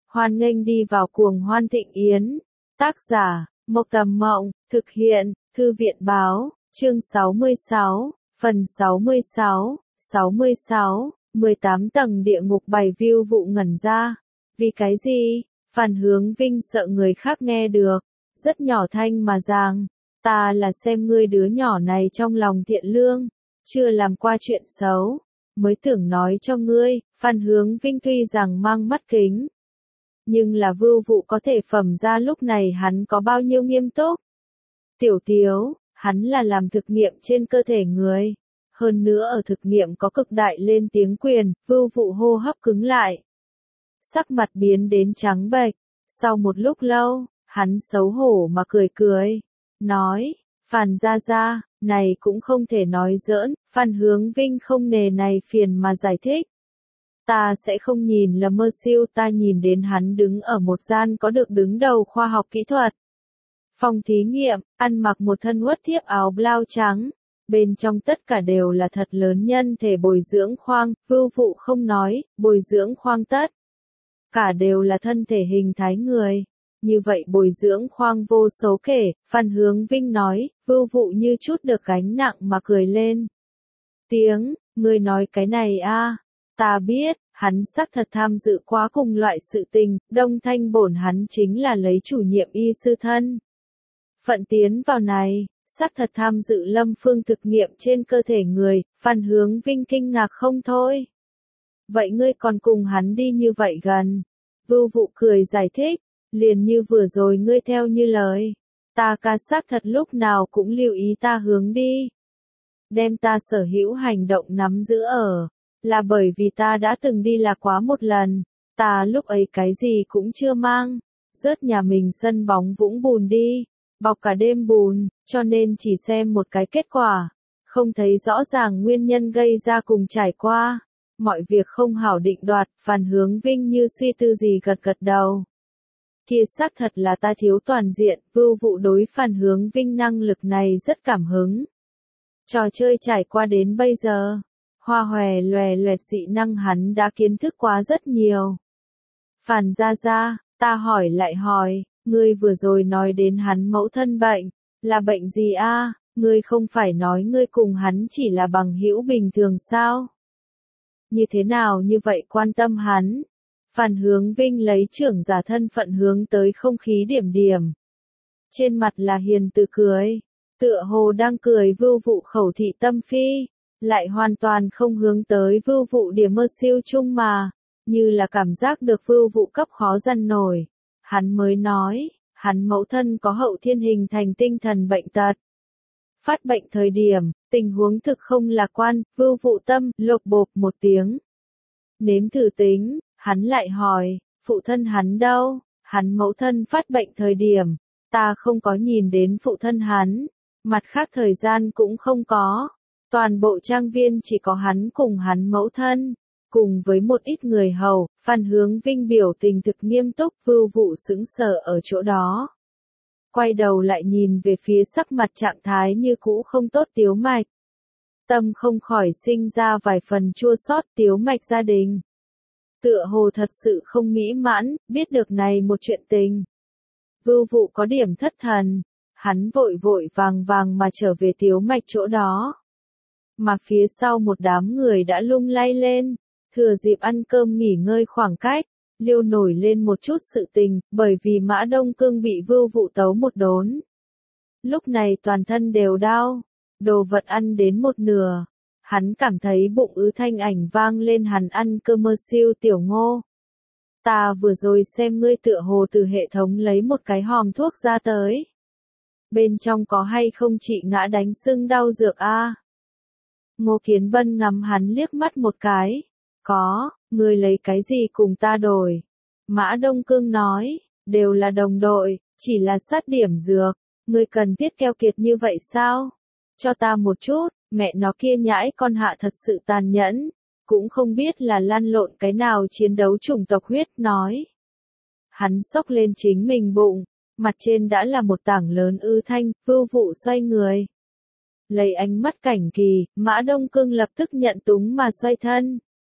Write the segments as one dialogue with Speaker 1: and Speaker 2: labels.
Speaker 1: Hoan nghênh đi vào cuồng hoan thịnh yến. Tác giả, Mộc Tầm Mộng, thực hiện, Thư viện báo, chương 66, phần 66, 18 tầng địa ngục bày view vụ ngẩn ra. Vì cái gì? Phan Hướng Vinh sợ người khác nghe được, rất nhỏ thanh mà rằng, ta là xem ngươi đứa nhỏ này trong lòng thiện lương, chưa làm qua chuyện xấu, mới tưởng nói cho ngươi. Phan Hướng Vinh tuy rằng mang mắt kính, nhưng là vưu vụ có thể phẩm ra lúc này hắn có bao nhiêu nghiêm túc. Tiểu Tiếu, hắn là làm thực nghiệm trên cơ thể người. Hơn nữa ở thực nghiệm có cực đại lên tiếng quyền, vưu vụ hô hấp cứng lại. Sắc mặt biến đến trắng bệch. Sau một lúc lâu, hắn xấu hổ mà cười, nói, Phan gia gia, này cũng không thể nói giỡn. Phan Hướng Vinh không nề này phiền mà giải thích. Ta sẽ không nhìn lầm mơ siêu, ta nhìn đến hắn đứng ở một gian có được đứng đầu khoa học kỹ thuật. Phòng thí nghiệm, ăn mặc một thân uất thiếp áo blau trắng, bên trong tất cả đều là thật lớn nhân thể bồi dưỡng khoang, vưu vụ không nói, bồi dưỡng khoang tất. Cả đều là thân thể hình thái người. Như vậy bồi dưỡng khoang vô số kể. Phan Hướng Vinh nói, vưu vụ như chút được gánh nặng mà cười lên. Ngươi nói cái này a, ta biết, hắn xác thật tham dự quá cùng loại sự tình, Đông Thanh bổn hắn chính là lấy chủ nhiệm y sư thân phận tiến vào này, xác thật tham dự Lâm Phương thực nghiệm trên cơ thể người. Phan Hướng Vinh kinh ngạc không thôi. Vậy ngươi còn cùng hắn đi như vậy gần? Vưu vụ cười giải thích, liền như vừa rồi ngươi theo như lời, ta ca xác thật lúc nào cũng lưu ý ta hướng đi. Đem ta sở hữu hành động nắm giữ ở, là bởi vì ta đã từng đi là quá một lần, ta lúc ấy cái gì cũng chưa mang, rớt nhà mình sân bóng vũng bùn đi, bọc cả đêm bùn, cho nên chỉ xem một cái kết quả, không thấy rõ ràng nguyên nhân gây ra cùng trải qua. Mọi việc không hảo định đoạt. Phan Hướng Vinh như suy tư gì gật đầu. Kia xác thật là ta thiếu toàn diện. Vưu vụ đối Phan Hướng Vinh năng lực này rất cảm hứng. Trò chơi trải qua đến bây giờ, hoa hòe loè loẹt dị năng hắn đã kiến thức quá rất nhiều. Phan gia gia, ta hỏi lại hỏi, ngươi vừa rồi nói đến hắn mẫu thân bệnh, là bệnh gì a? Ngươi không phải nói ngươi cùng hắn chỉ là bằng hữu bình thường sao? Như thế nào như vậy quan tâm hắn? Phan Hướng Vinh lấy trưởng giả thân phận hướng tới không khí điểm. Trên mặt là hiền từ cười, tựa hồ đang cười vưu vụ khẩu thị tâm phi, lại hoàn toàn không hướng tới vưu vụ điểm mơ siêu chung mà, như là cảm giác được vưu vụ cấp khó dằn nổi. Hắn mới nói, hắn mẫu thân có hậu thiên hình thành tinh thần bệnh tật. Phát bệnh thời điểm, tình huống thực không lạc quan. Vưu vụ tâm lộp bộp một tiếng. Nếm thử tính, hắn lại hỏi, phụ thân hắn đâu? Hắn mẫu thân phát bệnh thời điểm, ta không có nhìn đến phụ thân hắn, mặt khác thời gian cũng không có. Toàn bộ trang viên chỉ có hắn cùng hắn mẫu thân, cùng với một ít người hầu. Phan Hướng Vinh biểu tình thực nghiêm túc. Vưu vụ sững sờ ở chỗ đó. Quay đầu lại nhìn về phía sắc mặt trạng thái như cũ không tốt Tiếu Mạch. Tâm không khỏi sinh ra vài phần chua xót. Tiếu Mạch gia đình tựa hồ thật sự không mỹ mãn, biết được này một chuyện tình. Vưu vụ có điểm thất thần, hắn vội vàng mà trở về Tiếu Mạch chỗ đó. Mà phía sau một đám người đã lung lay lên, thừa dịp ăn cơm nghỉ ngơi khoảng cách. Liêu nổi lên một chút sự tình, bởi vì Mã Đông Cương bị vưu vụ tấu một đốn. Lúc này toàn thân đều đau, đồ vật ăn đến một nửa. Hắn cảm thấy bụng ứ thanh ảnh vang lên hắn ăn cơm mơ siêu Tiểu Ngô. Ta vừa rồi xem ngươi tựa hồ từ hệ thống lấy một cái hòm thuốc ra tới. Bên trong có hay không chị ngã đánh sưng đau dược a? Ngô Kiến Bân ngắm hắn liếc mắt một cái. Có, ngươi lấy cái gì cùng ta đổi? Mã Đông Cương nói, đều là đồng đội, chỉ là sát điểm dược, ngươi cần thiết keo kiệt như vậy sao? Cho ta một chút, mẹ nó kia nhãi con hạ thật sự tàn nhẫn, cũng không biết là lăn lộn cái nào chiến đấu chủng tộc huyết nói. Hắn xốc lên chính mình bụng, mặt trên đã là một tảng lớn ư thanh. Vưu vụ xoay người. Lấy ánh mắt cảnh kỳ, Mã Đông Cương lập tức nhận túng mà xoay thân.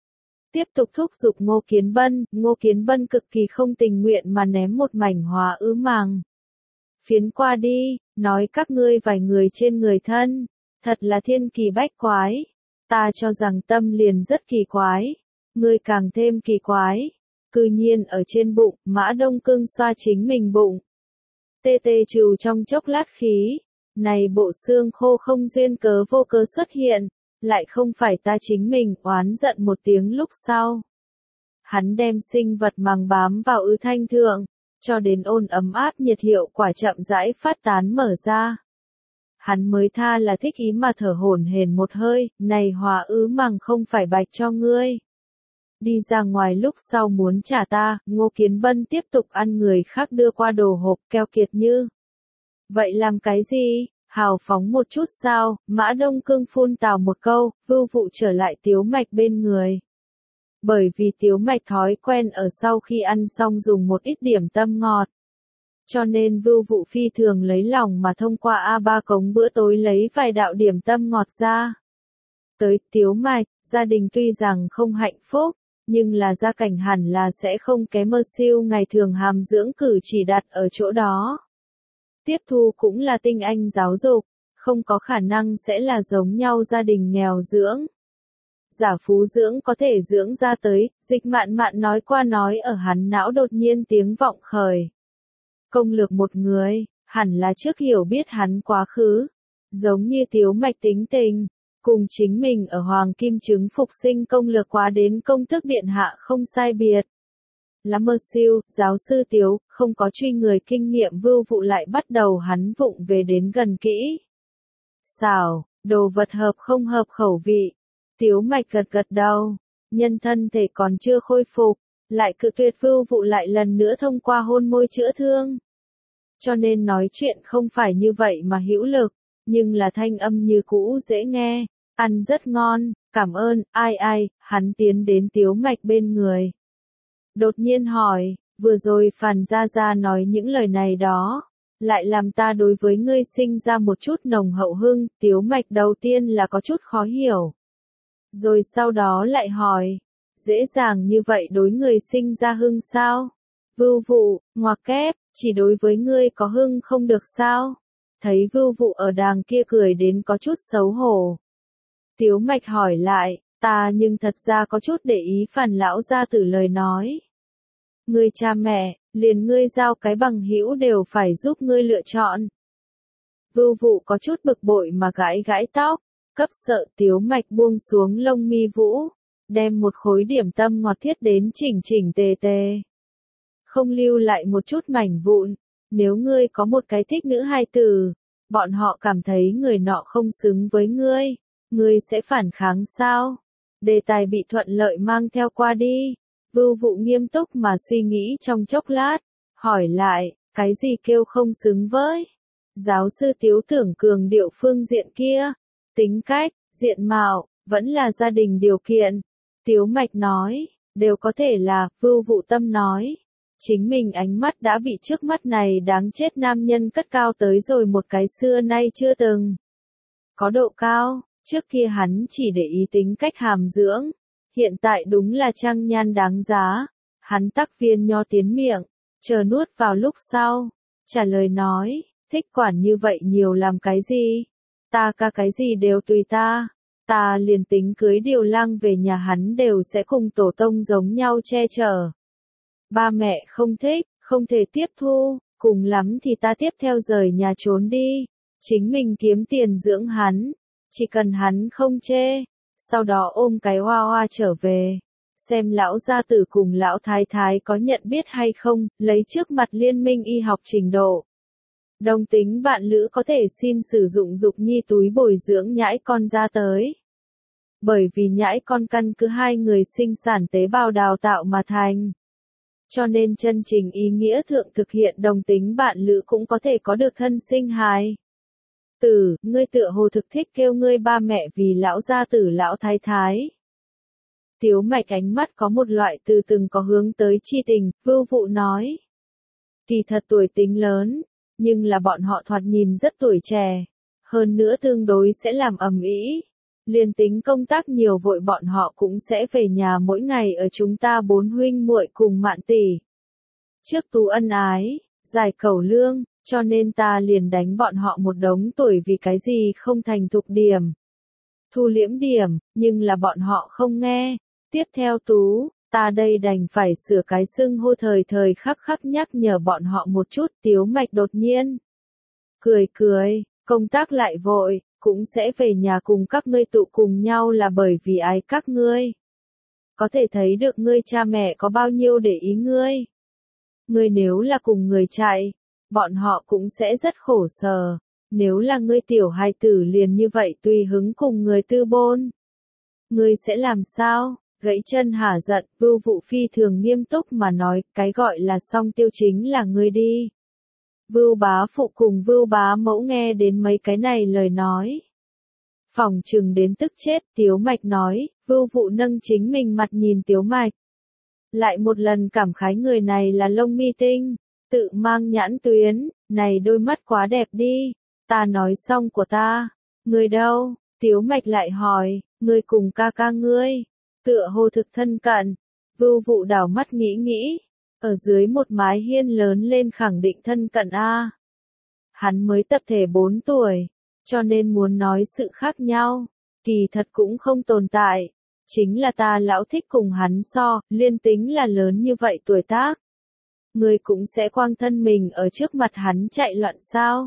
Speaker 1: tiếp tục thúc giục Ngô Kiến Bân cực kỳ không tình nguyện mà ném một mảnh hóa ứ màng phiến qua đi, nói các ngươi vài người trên người thân, thật là thiên kỳ bách quái, ta cho rằng tâm liền rất kỳ quái, ngươi càng thêm kỳ quái, cư nhiên ở trên bụng, Mã Đông Cương xoa chính mình bụng. Tê tê trừ trong chốc lát khí, này bộ xương khô không duyên cớ vô cớ xuất hiện, lại không phải ta chính mình, oán giận một tiếng lúc sau. Hắn đem sinh vật màng bám vào ứ thanh thượng, cho đến ôn ấm áp nhiệt hiệu quả chậm rãi phát tán mở ra. Hắn mới tha là thích ý mà thở hổn hển một hơi, này hòa ứ màng không phải bạch cho ngươi. Đi ra ngoài lúc sau muốn trả ta, Ngô Kiến Bân tiếp tục ăn người khác đưa qua đồ hộp keo kiệt như. Vậy làm cái gì? Hào phóng một chút sao? Mã Đông Cương phun tào một câu, Vưu Vụ trở lại Tiếu Mạch bên người. Bởi vì Tiếu Mạch thói quen ở sau khi ăn xong dùng một ít điểm tâm ngọt. Cho nên Vưu Vụ phi thường lấy lòng mà thông qua A3 cống bữa tối lấy vài đạo điểm tâm ngọt ra. Tới Tiếu Mạch, gia đình tuy rằng không hạnh phúc, nhưng là gia cảnh hẳn là sẽ không kém mơ siêu ngày thường hàm dưỡng cử chỉ đặt ở chỗ đó. Tiếp thu cũng là tinh anh giáo dục, không có khả năng sẽ là giống nhau gia đình nghèo dưỡng. Giả phú dưỡng có thể dưỡng ra tới, Dịch Mạn Mạn nói qua nói ở hắn não đột nhiên tiếng vọng khởi. Công lược một người, hẳn là trước hiểu biết hắn quá khứ, giống như Tiếu Mạch tính tình, cùng chính mình ở Hoàng Kim Trứng phục sinh công lược quá đến công thức điện hạ không sai biệt. Là mơ siêu, giáo sư Tiếu, không có truy người kinh nghiệm Vưu Vụ lại bắt đầu hắn vụng về đến gần kỹ. Xảo, đồ vật hợp không hợp khẩu vị. Tiếu Mạch gật gật đầu, nhân thân thể còn chưa khôi phục, lại cự tuyệt Vưu Vụ lại lần nữa thông qua hôn môi chữa thương. Cho nên nói chuyện không phải như vậy mà hữu lực, nhưng là thanh âm như cũ dễ nghe, ăn rất ngon, cảm ơn, ai, hắn tiến đến Tiếu Mạch bên người. Đột nhiên hỏi, vừa rồi Phàn Gia Gia nói những lời này đó, lại làm ta đối với ngươi sinh ra một chút nồng hậu hưng, Tiếu Mạch đầu tiên là có chút khó hiểu. Rồi sau đó lại hỏi, dễ dàng như vậy đối người sinh ra hưng sao? Vưu Vụ, ngoặc kép, chỉ đối với ngươi có hưng không được sao? Thấy Vưu Vụ ở đàng kia cười đến có chút xấu hổ. Tiếu Mạch hỏi lại, ta nhưng thật ra có chút để ý Phàn lão gia tử lời nói. Ngươi cha mẹ, liền ngươi giao cái bằng hữu đều phải giúp ngươi lựa chọn. Vưu Vụ có chút bực bội mà gãi gãi tóc, cấp sợ Tiếu Mạch buông xuống lông mi vũ, đem một khối điểm tâm ngọt thiết đến chỉnh chỉnh tề tề. Không lưu lại một chút mảnh vụn, nếu ngươi có một cái thích nữ hài tử, bọn họ cảm thấy người nọ không xứng với ngươi sẽ phản kháng sao? Đề tài bị thuận lợi mang theo qua đi. Vưu Vụ nghiêm túc mà suy nghĩ trong chốc lát, hỏi lại, cái gì kêu không xứng với? Giáo sư Tiếu tưởng cường điệu phương diện kia, tính cách, diện mạo, vẫn là gia đình điều kiện. Tiếu Mạch nói, đều có thể là, Vưu Vụ tâm nói. Chính mình ánh mắt đã bị trước mắt này đáng chết nam nhân cất cao tới rồi một cái xưa nay chưa từng có độ cao, trước kia hắn chỉ để ý tính cách hàm dưỡng. Hiện tại đúng là trang nhan đáng giá. Hắn tắc viên nho tiến miệng, chờ nuốt vào lúc sau. Trả lời nói, thích quản như vậy nhiều làm cái gì? Ta ca cái gì đều tùy ta. Ta liền tính cưới Điều Lang về nhà hắn đều sẽ cùng tổ tông giống nhau che chở. Ba mẹ không thích, không thể tiếp thu, cùng lắm thì ta tiếp theo rời nhà trốn đi. Chính mình kiếm tiền dưỡng hắn, chỉ cần hắn không chê. Sau đó ôm cái hoa hoa trở về, xem lão gia tử cùng lão thái thái có nhận biết hay không, lấy trước mặt liên minh y học trình độ. Đồng tính bạn lữ có thể xin sử dụng dục nhi túi bồi dưỡng nhãi con ra tới. Bởi vì nhãi con căn cứ hai người sinh sản tế bào đào tạo mà thành. Cho nên chân trình ý nghĩa thượng thực hiện đồng tính bạn lữ cũng có thể có được thân sinh hài. Ngươi tựa hồ thực thích kêu ngươi ba mẹ vì lão gia tử lão thái thái. Tiếu Mạch ánh mắt có một loại từ từng có hướng tới chi tình, Vưu Vụ nói. Kỳ thật tuổi tính lớn, nhưng là bọn họ thoạt nhìn rất tuổi trẻ, hơn nữa tương đối sẽ làm ầm ĩ. Liền tính công tác nhiều vội bọn họ cũng sẽ về nhà mỗi ngày ở chúng ta 4 huynh muội cùng Mạn tỷ. Trước Tú ân ái, giải cẩu lương, cho nên ta liền đánh bọn họ một đống tuổi vì cái gì không thành thục điểm. Thu liễm điểm, nhưng là bọn họ không nghe. Tiếp theo Tú, ta đây đành phải sửa cái xưng hô thời thời khắc khắc nhắc nhở bọn họ một chút. Tiếu Mạch đột nhiên cười cười, công tác lại vội, cũng sẽ về nhà cùng các ngươi tụ cùng nhau là bởi vì ái các ngươi. Có thể thấy được ngươi cha mẹ có bao nhiêu để ý ngươi. Ngươi nếu là cùng người chạy, bọn họ cũng sẽ rất khổ sở. Nếu là ngươi tiểu hài tử liền như vậy tùy hứng cùng người tư bôn. Ngươi sẽ làm sao? Gãy chân hả giận, Vưu Vụ phi thường nghiêm túc mà nói, cái gọi là song tiêu chính là ngươi đi. Vưu bá phụ cùng Vưu bá mẫu nghe đến mấy cái này lời nói. Phỏng chừng đến tức chết, Tiếu Mạch nói, Vưu Vụ nâng chính mình mặt nhìn Tiếu Mạch. Lại một lần cảm khái người này là lông mi tinh, tự mang nhãn tuyến, này đôi mắt quá đẹp đi. Ta nói xong của ta, người đâu? Tiếu Mạch lại hỏi, người cùng ca ca ngươi, tựa hồ thực thân cận. Vưu Vụ đảo mắt nghĩ nghĩ, ở dưới một mái hiên lớn lên khẳng định thân cận a. Hắn mới tập thể 4 tuổi, cho nên muốn nói sự khác nhau, kỳ thật cũng không tồn tại. Chính là ta lão thích cùng hắn so, liên tính là lớn như vậy tuổi tác. Người cũng sẽ quang thân mình ở trước mặt hắn chạy loạn sao?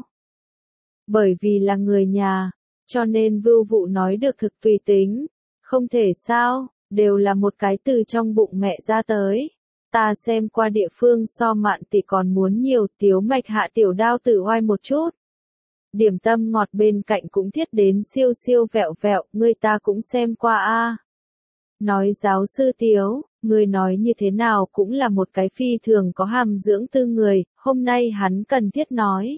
Speaker 1: Bởi vì là người nhà, cho nên Vưu Vụ nói được thực tùy tính, không thể sao, đều là một cái từ trong bụng mẹ ra tới. Ta xem qua địa phương so Mạn tỷ còn muốn nhiều. Tiếu Mạch hạ tiểu đao tử oai một chút. Điểm tâm ngọt bên cạnh cũng thiết đến siêu siêu vẹo vẹo, ngươi ta cũng xem qua a. Nói giáo sư Tiếu, ngươi nói như thế nào cũng là một cái phi thường có hàm dưỡng tư người, hôm nay hắn cần thiết nói.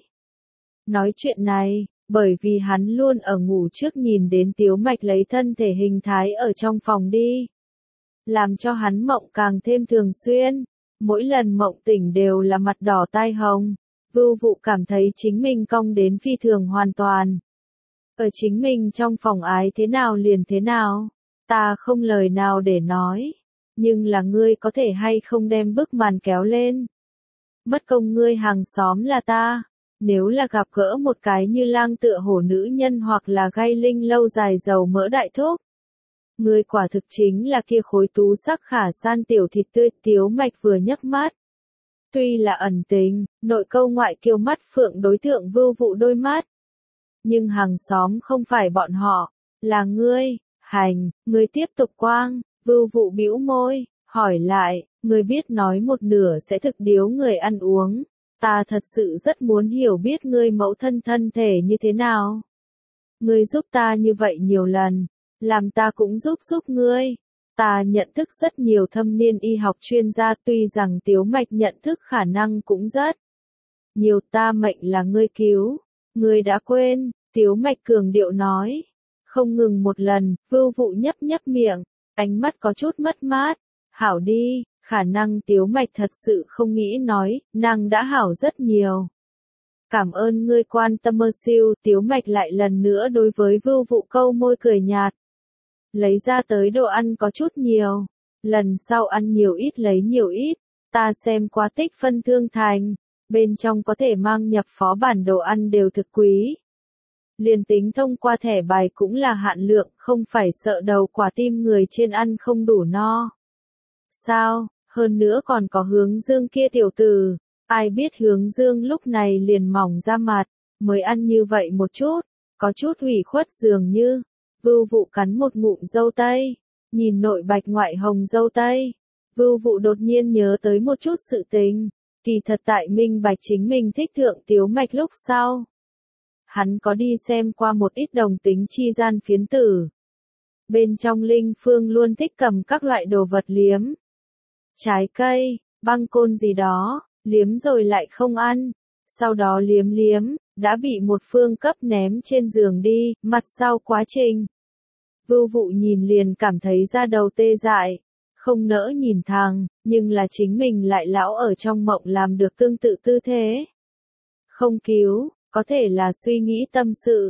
Speaker 1: Nói chuyện này, bởi vì hắn luôn ở ngủ trước nhìn đến Tiếu Mạch lấy thân thể hình thái ở trong phòng đi. Làm cho hắn mộng càng thêm thường xuyên, mỗi lần mộng tỉnh đều là mặt đỏ tai hồng. Vưu Vụ cảm thấy chính mình cong đến phi thường hoàn toàn. Ở chính mình trong phòng ái thế nào liền thế nào, ta không lời nào để nói, nhưng là ngươi có thể hay không đem bức màn kéo lên. Mất công ngươi hàng xóm là ta, nếu là gặp gỡ một cái như lang tựa hổ nữ nhân hoặc là gai linh lâu dài dầu mỡ đại thúc. Ngươi quả thực chính là kia khối tú sắc khả san tiểu thịt tươi. Tiếu Mạch vừa nhấc mắt. Tuy là ẩn tình, nội câu ngoại kiêu mắt phượng đối tượng Vưu Vụ đôi mắt. Nhưng hàng xóm không phải bọn họ, là ngươi. Hành, ngươi tiếp tục quang. Vưu Vụ bĩu môi, hỏi lại, ngươi biết nói một nửa sẽ thực điếu người ăn uống. Ta thật sự rất muốn hiểu biết ngươi mẫu thân thân thể như thế nào. Ngươi giúp ta như vậy nhiều lần, làm ta cũng giúp ngươi. Ta nhận thức rất nhiều thâm niên y học chuyên gia, tuy rằng Tiếu Mạch nhận thức khả năng cũng rất nhiều. Ta mệnh là ngươi cứu, ngươi đã quên. Tiếu Mạch cường điệu nói. Không ngừng một lần, Vưu Vụ nhấp miệng, ánh mắt có chút mất mát. Hảo đi, khả năng Tiếu Mạch thật sự không nghĩ nói, nàng đã hảo rất nhiều. Cảm ơn ngươi quan tâm mơ siêu. Tiếu Mạch lại lần nữa đối với Vưu Vụ câu môi cười nhạt. Lấy ra tới đồ ăn có chút nhiều, lần sau ăn nhiều ít lấy nhiều ít. Ta xem qua tích phân thương thành, bên trong có thể mang nhập phó bản đồ ăn đều thực quý. Liền tính thông qua thẻ bài cũng là hạn lượng, không phải sợ đầu quả tim người trên ăn không đủ no. Sao, hơn nữa còn có Hướng Dương kia tiểu tử, ai biết Hướng Dương lúc này liền mỏng ra mặt, mới ăn như vậy một chút, có chút ủy khuất dường như. Vưu Vụ cắn một ngụm dâu tây, nhìn nội bạch ngoại hồng dâu tây. Vưu Vụ đột nhiên nhớ tới một chút sự tình, kỳ thật tại minh bạch chính mình thích thượng Tiếu Mạch lúc sau. Hắn có đi xem qua một ít đồng tính chi gian phiến tử. Bên trong Linh Phương luôn thích cầm các loại đồ vật liếm. Trái cây, băng côn gì đó, liếm rồi lại không ăn. Sau đó liếm, đã bị một phương cấp ném trên giường đi, mặt sau quá trình. Vưu Vụ nhìn liền cảm thấy da đầu tê dại, không nỡ nhìn thẳng, nhưng là chính mình lại lão ở trong mộng làm được tương tự tư thế. Không cứu, có thể là suy nghĩ tâm sự,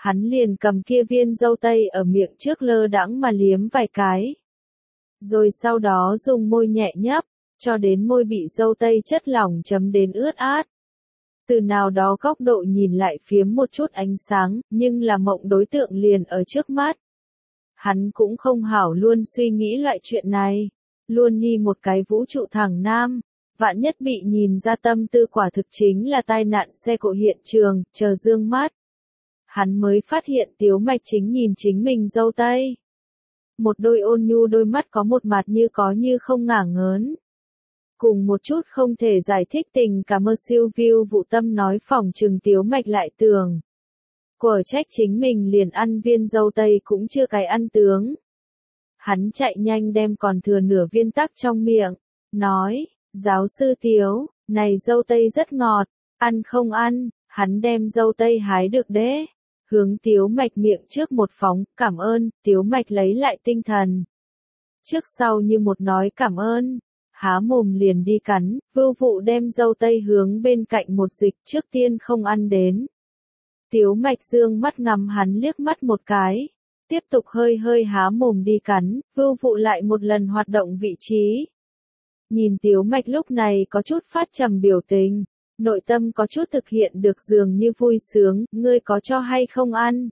Speaker 1: Hắn liền cầm kia viên dâu tây ở miệng trước lơ đãng mà liếm vài cái. Rồi sau đó dùng môi nhẹ nhấp, cho đến môi bị dâu tây chất lỏng chấm đến ướt át. Từ nào đó góc độ nhìn lại phiếm một chút ánh sáng, nhưng là mộng đối tượng liền ở trước mắt. Hắn cũng không hảo luôn suy nghĩ loại chuyện này. Luôn nhi một cái vũ trụ thẳng nam. Vạn nhất bị nhìn ra tâm tư quả thực chính là tai nạn xe cộ hiện trường, chờ dương mắt. Hắn mới phát hiện Tiếu Mạch chính nhìn chính mình dâu tây. Một đôi ôn nhu đôi mắt có một mặt như có như không ngả ngớn. Cùng một chút không thể giải thích tình cảm mơ siêu view vụ tâm nói phỏng chừng Tiếu Mạch lại tưởng. Của trách chính mình liền ăn viên dâu tây cũng chưa cái ăn tướng. Hắn chạy nhanh đem còn thừa nửa viên tắc trong miệng, nói, giáo sư Tiếu, này dâu tây rất ngọt, ăn không ăn, hắn đem dâu tây hái được đế. Hướng Tiếu Mạch miệng trước một phóng, cảm ơn, Tiếu Mạch lấy lại tinh thần. Trước sau như một nói cảm ơn, há mồm liền đi cắn, Vưu Vụ đem dâu tây hướng bên cạnh một dịch trước tiên không ăn đến. Tiếu Mạch dương mắt ngắm hắn liếc mắt một cái, tiếp tục hơi hơi há mồm đi cắn, Vưu Vụ lại một lần hoạt động vị trí. Nhìn Tiếu Mạch lúc này có chút phát trầm biểu tình, nội tâm có chút thực hiện được dường như vui sướng, ngươi có cho hay không ăn?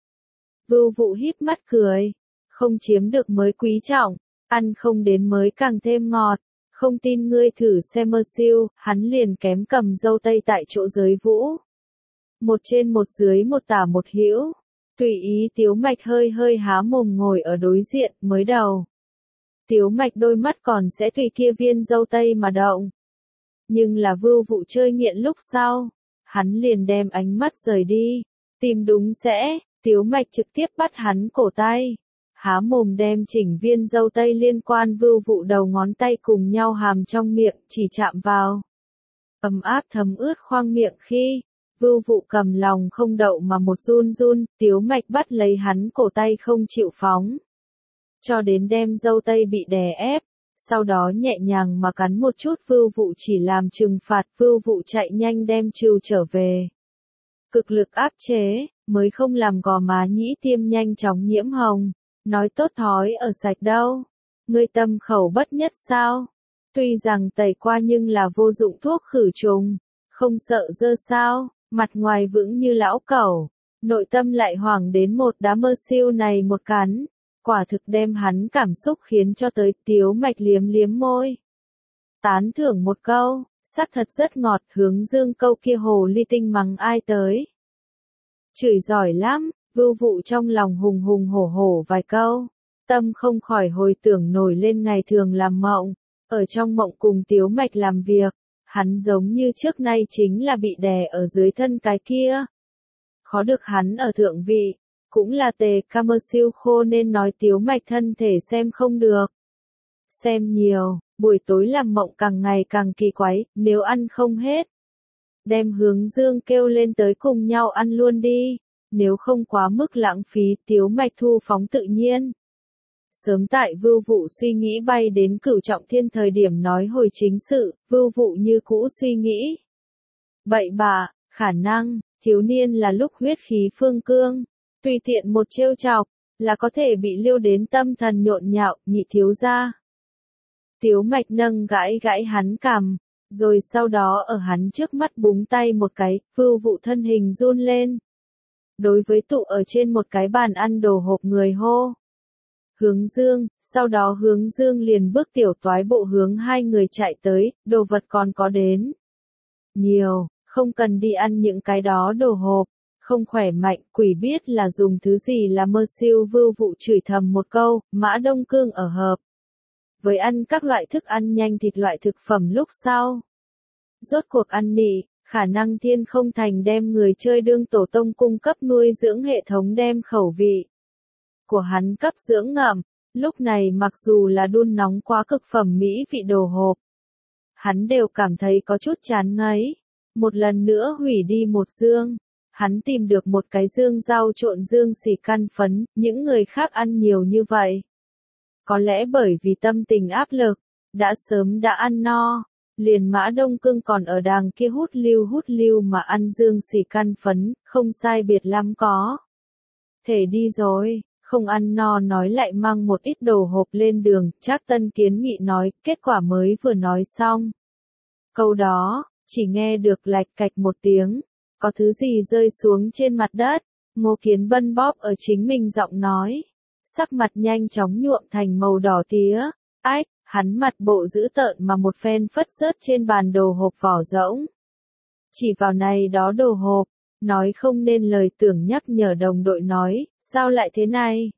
Speaker 1: Vưu Vụ híp mắt cười, không chiếm được mới quý trọng, ăn không đến mới càng thêm ngọt, không tin ngươi thử xem mơ siêu, hắn liền kém cầm dâu tây tại chỗ giới vũ. Một trên một dưới một tả một hữu, tùy ý Tiếu Mạch hơi hơi há mồm ngồi ở đối diện mới đầu. Tiếu Mạch đôi mắt còn sẽ tùy kia viên dâu tây mà động. Nhưng là Vưu Vụ chơi nghiện lúc sau, hắn liền đem ánh mắt rời đi, tìm đúng sẽ, Tiếu Mạch trực tiếp bắt hắn cổ tay, há mồm đem chỉnh viên dâu tây liên quan Vưu Vụ đầu ngón tay cùng nhau hàm trong miệng, chỉ chạm vào. Ấm áp thấm ướt khoang miệng khi, Vưu Vụ cầm lòng không đậu mà một run run, Tiếu Mạch bắt lấy hắn cổ tay không chịu phóng. Cho đến đem dâu tây bị đè ép, sau đó nhẹ nhàng mà cắn một chút Vưu Vụ chỉ làm trừng phạt Vưu Vụ chạy nhanh đem trừ trở về. Cực lực áp chế, mới không làm gò má nhĩ tiêm nhanh chóng nhiễm hồng, nói tốt thói ở sạch đâu. Ngươi tâm khẩu bất nhất sao? Tuy rằng tẩy qua nhưng là vô dụng thuốc khử trùng, không sợ dơ sao, mặt ngoài vững như lão cẩu, nội tâm lại hoảng đến một đám mơ siêu này một cắn. Quả thực đem hắn cảm xúc khiến cho tới Tiếu Mạch liếm liếm môi. Tán thưởng một câu, sắc thật rất ngọt, hướng dương câu kia hồ ly tinh mắng ai tới. Chửi giỏi lắm, Vưu Vụ trong lòng hùng hùng hổ hổ vài câu, tâm không khỏi hồi tưởng nổi lên ngày thường làm mộng, ở trong mộng cùng Tiếu Mạch làm việc, hắn giống như trước nay chính là bị đè ở dưới thân cái kia. Khó được hắn ở thượng vị. Cũng là tề ca mơ siêu khô nên nói Tiếu Mạch thân thể xem không được. Xem nhiều, buổi tối làm mộng càng ngày càng kỳ quái, nếu ăn không hết. Đem Hướng Dương kêu lên tới cùng nhau ăn luôn đi, nếu không quá mức lãng phí Tiếu Mạch thu phóng tự nhiên. Sớm tại Vưu Vụ suy nghĩ bay đến Cửu Trọng Thiên thời điểm nói hồi chính sự, Vưu Vụ như cũ suy nghĩ. Bậy bạ, khả năng, thiếu niên là lúc huyết khí phương cương. Tùy tiện một trêu chọc, là có thể bị liêu đến tâm thần nhộn nhạo, nhị thiếu gia. Tiếu Mạch nâng gãi gãi hắn cằm, rồi sau đó ở hắn trước mắt búng tay một cái, Vưu Vụ thân hình run lên. Đối với tụ ở trên một cái bàn ăn đồ hộp người hô. Hướng Dương, sau đó Hướng Dương liền bước tiểu toái bộ hướng hai người chạy tới, đồ vật còn có đến. Nhiều, không cần đi ăn những cái đó đồ hộp. Không khỏe mạnh, quỷ biết là dùng thứ gì là mơ siêu. Vưu Vụ chửi thầm một câu, Mã Đông Cương ở hợp. Với ăn các loại thức ăn nhanh thịt loại thực phẩm lúc sau. Rốt cuộc ăn nị, khả năng thiên không thành đem người chơi đương tổ tông cung cấp nuôi dưỡng hệ thống đem khẩu vị của hắn cấp dưỡng ngậm, lúc này mặc dù là đun nóng quá cực phẩm mỹ vị đồ hộp. Hắn đều cảm thấy có chút chán ngấy, một lần nữa hủy đi một dương. Hắn tìm được một cái dương rau trộn dương xì căn phấn, những người khác ăn nhiều như vậy. Có lẽ bởi vì tâm tình áp lực, đã sớm đã ăn no, liền Mã Đông Cương còn ở đàng kia hút lưu mà ăn dương xì căn phấn, không sai biệt lắm có. Thể đi rồi, không ăn no nói lại mang một ít đồ hộp lên đường, Trác Tân kiến nghị nói, kết quả mới vừa nói xong. Câu đó, chỉ nghe được lạch cạch một tiếng, có thứ gì rơi xuống trên mặt đất, Ngô Kiến Bân bóp ở chính mình giọng nói. Sắc mặt nhanh chóng nhuộm thành màu đỏ tía, ách, hắn mặt bộ dữ tợn mà một phen phất rớt trên bàn đồ hộp vỏ rỗng. Chỉ vào này đó đồ hộp, nói không nên lời tưởng nhắc nhở đồng đội nói, sao lại thế này?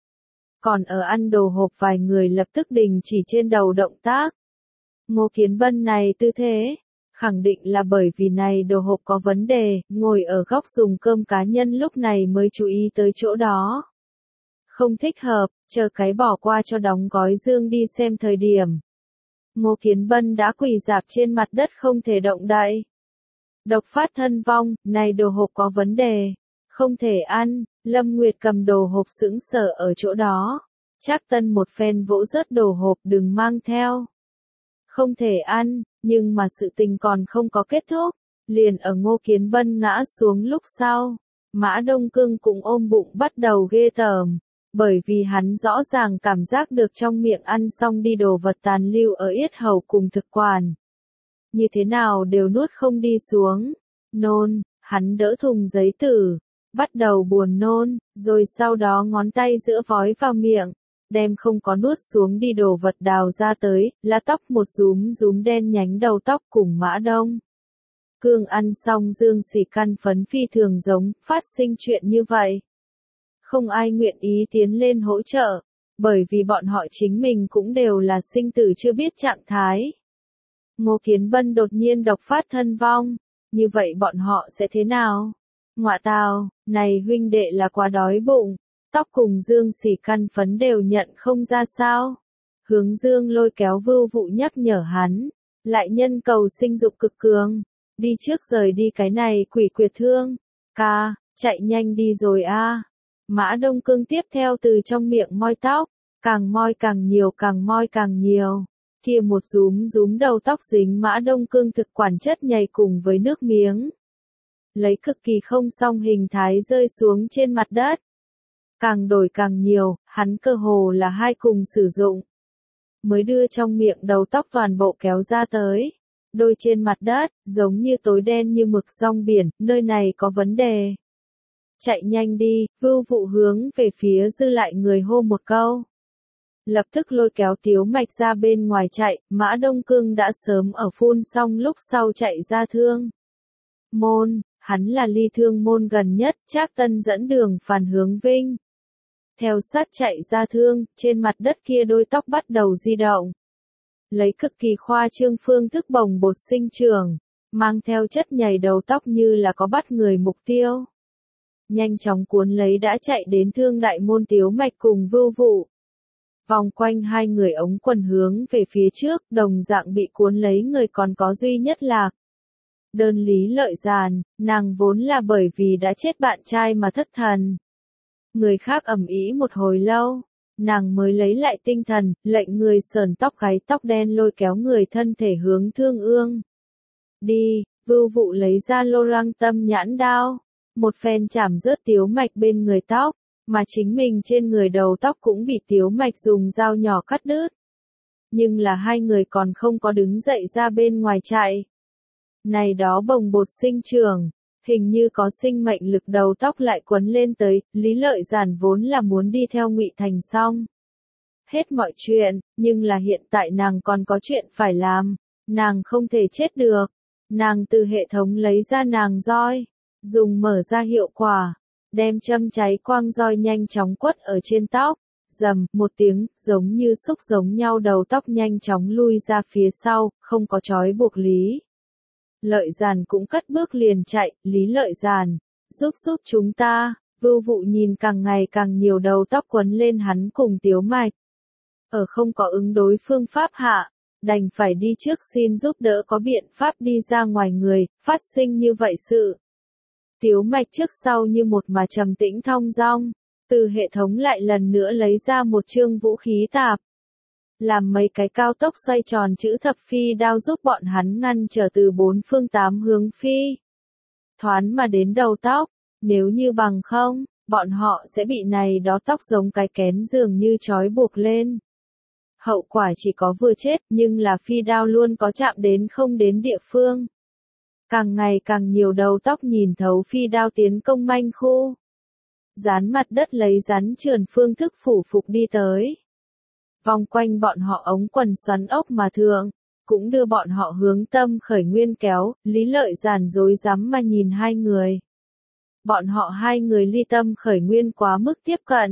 Speaker 1: Còn ở ăn đồ hộp vài người lập tức đình chỉ trên đầu động tác. Ngô Kiến Bân này tư thế, khẳng định là bởi vì này đồ hộp có vấn đề, ngồi ở góc dùng cơm cá nhân lúc này mới chú ý tới chỗ đó. Không thích hợp, chờ cái bỏ qua cho đóng gói dương đi xem thời điểm. Ngô Kiến Bân đã quỳ rạp trên mặt đất không thể động đậy. Độc phát thân vong, này đồ hộp có vấn đề, không thể ăn, Lâm Nguyệt cầm đồ hộp sững sờ ở chỗ đó. Trác Tân một phen vỗ rớt đồ hộp đừng mang theo. Không thể ăn, nhưng mà sự tình còn không có kết thúc, liền ở Ngô Kiến Bân ngã xuống lúc sau. Mã Đông Cương cũng ôm bụng bắt đầu ghê tởm, bởi vì hắn rõ ràng cảm giác được trong miệng ăn xong đi đồ vật tàn lưu ở yết hầu cùng thực quản. Như thế nào đều nuốt không đi xuống. Nôn, hắn đỡ thùng giấy tử, bắt đầu buồn nôn, rồi sau đó ngón tay giữa vói vào miệng, đem không có nuốt xuống đi đồ vật đào ra tới, lá tóc một rúm rúm đen nhánh đầu tóc cùng Mã Đông Cương ăn xong dương xỉ căn phấn phi thường giống, phát sinh chuyện như vậy. Không ai nguyện ý tiến lên hỗ trợ, bởi vì bọn họ chính mình cũng đều là sinh tử chưa biết trạng thái. Ngô Kiến Bân đột nhiên độc phát thân vong, như vậy bọn họ sẽ thế nào? Ngọa tào, này huynh đệ là quá đói bụng, tóc cùng dương xỉ căn phấn đều nhận không ra sao. Hướng Dương lôi kéo Vưu Vụ nhắc nhở hắn, lại nhân cầu sinh dục cực cường, đi trước rời đi cái này quỷ quyệt thương, ca, chạy nhanh đi rồi a. Mã Đông Cương tiếp theo từ trong miệng moi tóc, càng moi càng nhiều càng moi càng nhiều. Kia một rúm rúm đầu tóc dính Mã Đông Cương thực quản chất nhầy cùng với nước miếng. Lấy cực kỳ không song hình thái rơi xuống trên mặt đất. Càng đổi càng nhiều, hắn cơ hồ là hai cùng sử dụng. Mới đưa trong miệng đầu tóc toàn bộ kéo ra tới. Đôi trên mặt đất, giống như tối đen như mực rong biển, nơi này có vấn đề. Chạy nhanh đi, Vưu Vụ hướng về phía dư lại người hô một câu. Lập tức lôi kéo Tiếu Mạch ra bên ngoài chạy, Mã Đông Cương đã sớm ở phun xong lúc sau chạy ra thương môn, hắn là ly thương môn gần nhất, Trác Tân dẫn đường phản hướng Vinh. Theo sát chạy ra thương, trên mặt đất kia đôi tóc bắt đầu di động. Lấy cực kỳ khoa trương phương thức bồng bột sinh trưởng, mang theo chất nhầy đầu tóc như là có bắt người mục tiêu. Nhanh chóng cuốn lấy đã chạy đến thương đại môn Tiếu Mạch cùng Vưu Vụ. Vòng quanh hai người ống quần hướng về phía trước, đồng dạng bị cuốn lấy người còn có duy nhất Lạc. Đơn Lý Lợi Giàn, nàng vốn là bởi vì đã chết bạn trai mà thất thần. Người khác ầm ĩ một hồi lâu, nàng mới lấy lại tinh thần, lệnh người sờn tóc gáy tóc đen lôi kéo người thân thể hướng Thương Ương. Đi, Vưu Vụ lấy ra lô răng tâm nhãn đao, một phen chảm rớt Tiếu Mạch bên người tóc, mà chính mình trên người đầu tóc cũng bị Tiếu Mạch dùng dao nhỏ cắt đứt. Nhưng là hai người còn không có đứng dậy ra bên ngoài chạy. Này đó bồng bột sinh trưởng, hình như có sinh mệnh lực đầu tóc lại quấn lên tới, Lý Lợi Giản vốn là muốn đi theo Ngụy Thành xong. Hết mọi chuyện, nhưng là hiện tại nàng còn có chuyện phải làm, nàng không thể chết được. Nàng từ hệ thống lấy ra nàng roi, dùng mở ra hiệu quả, đem châm cháy quang roi nhanh chóng quất ở trên tóc, rầm, một tiếng, giống như xúc giống nhau đầu tóc nhanh chóng lui ra phía sau, không có trói buộc Lý. Lợi Giản cũng cất bước liền chạy, Lý Lợi Giản, giúp chúng ta, Vưu Vụ nhìn càng ngày càng nhiều đầu tóc quấn lên hắn cùng Tiếu Mạch. Ở không có ứng đối phương pháp hạ, đành phải đi trước xin giúp đỡ có biện pháp đi ra ngoài người, phát sinh như vậy sự. Tiếu Mạch trước sau như một mà trầm tĩnh thong dong, từ hệ thống lại lần nữa lấy ra một chương vũ khí tạp. Làm mấy cái cao tốc xoay tròn chữ thập phi đao giúp bọn hắn ngăn trở từ bốn phương tám hướng phi. Thoán mà đến đầu tóc, nếu như bằng không, bọn họ sẽ bị này đó tóc giống cái kén dường như trói buộc lên. Hậu quả chỉ có vừa chết, nhưng là phi đao luôn có chạm đến không đến địa phương. Càng ngày càng nhiều đầu tóc nhìn thấu phi đao tiến công manh khu. Dán mặt đất lấy rắn trườn phương thức phủ phục đi tới. Vòng quanh bọn họ ống quần xoắn ốc mà thượng, cũng đưa bọn họ hướng Tâm Khởi Nguyên kéo, Lý Lợi Giản rối rắm mà nhìn hai người. Bọn họ hai người ly Tâm Khởi Nguyên quá mức tiếp cận.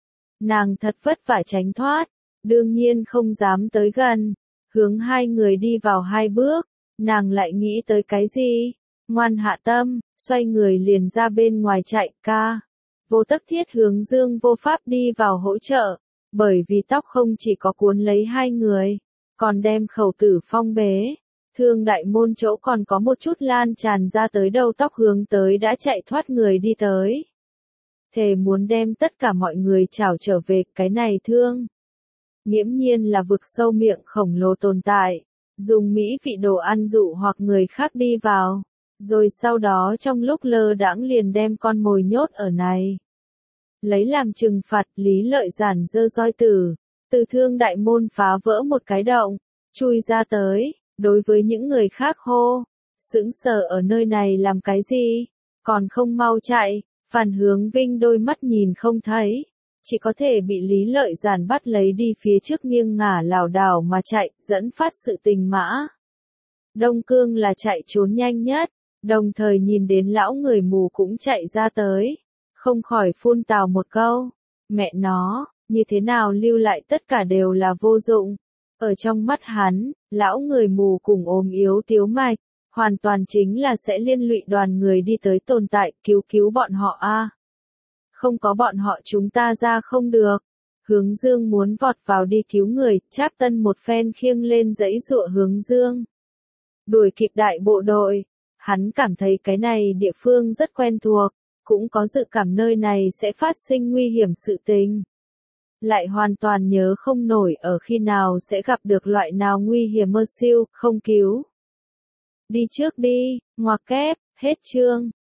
Speaker 1: Nàng thật vất vả tránh thoát, đương nhiên không dám tới gần, hướng hai người đi vào hai bước, nàng lại nghĩ tới cái gì, ngoan hạ tâm, xoay người liền ra bên ngoài chạy ca. Vô tất thiết hướng Dương Vô Pháp đi vào hỗ trợ, bởi vì tóc không chỉ có cuốn lấy hai người, còn đem khẩu tử phong bế. Thương đại môn chỗ còn có một chút lan tràn ra tới đầu tóc hướng tới đã chạy thoát người đi tới. Thề muốn đem tất cả mọi người trảo trở về cái này thương. Nghiễm nhiên là vực sâu miệng khổng lồ tồn tại, dùng mỹ vị đồ ăn dụ hoặc người khác đi vào, rồi sau đó trong lúc lơ đãng liền đem con mồi nhốt ở này. Lấy làm trừng phạt, Lý Lợi Giản giơ roi tử, từ thương đại môn phá vỡ một cái động, chui ra tới, đối với những người khác hô, sững sờ ở nơi này làm cái gì, còn không mau chạy. Phan Hướng Vinh đôi mắt nhìn không thấy, chỉ có thể bị Lý Lợi Giản bắt lấy đi phía trước nghiêng ngả lảo đảo mà chạy, dẫn phát sự tình mã. Đông Cương là chạy trốn nhanh nhất, đồng thời nhìn đến lão người mù cũng chạy ra tới, không khỏi phun tào một câu, mẹ nó, như thế nào lưu lại tất cả đều là vô dụng. Ở trong mắt hắn, lão người mù cùng ốm yếu tiếu mạch, hoàn toàn chính là sẽ liên lụy đoàn người đi tới tồn tại, cứu bọn họ a. Không có bọn họ chúng ta ra không được. Hướng Dương muốn vọt vào đi cứu người, Trác Tân một phen khiêng lên dãy dụa Hướng Dương. Đuổi kịp đại bộ đội, hắn cảm thấy cái này địa phương rất quen thuộc, cũng có dự cảm nơi này sẽ phát sinh nguy hiểm sự tình. Lại hoàn toàn nhớ không nổi ở khi nào sẽ gặp được loại nào nguy hiểm mơ siêu, không cứu. Đi trước đi, ngoặc kép, hết chương.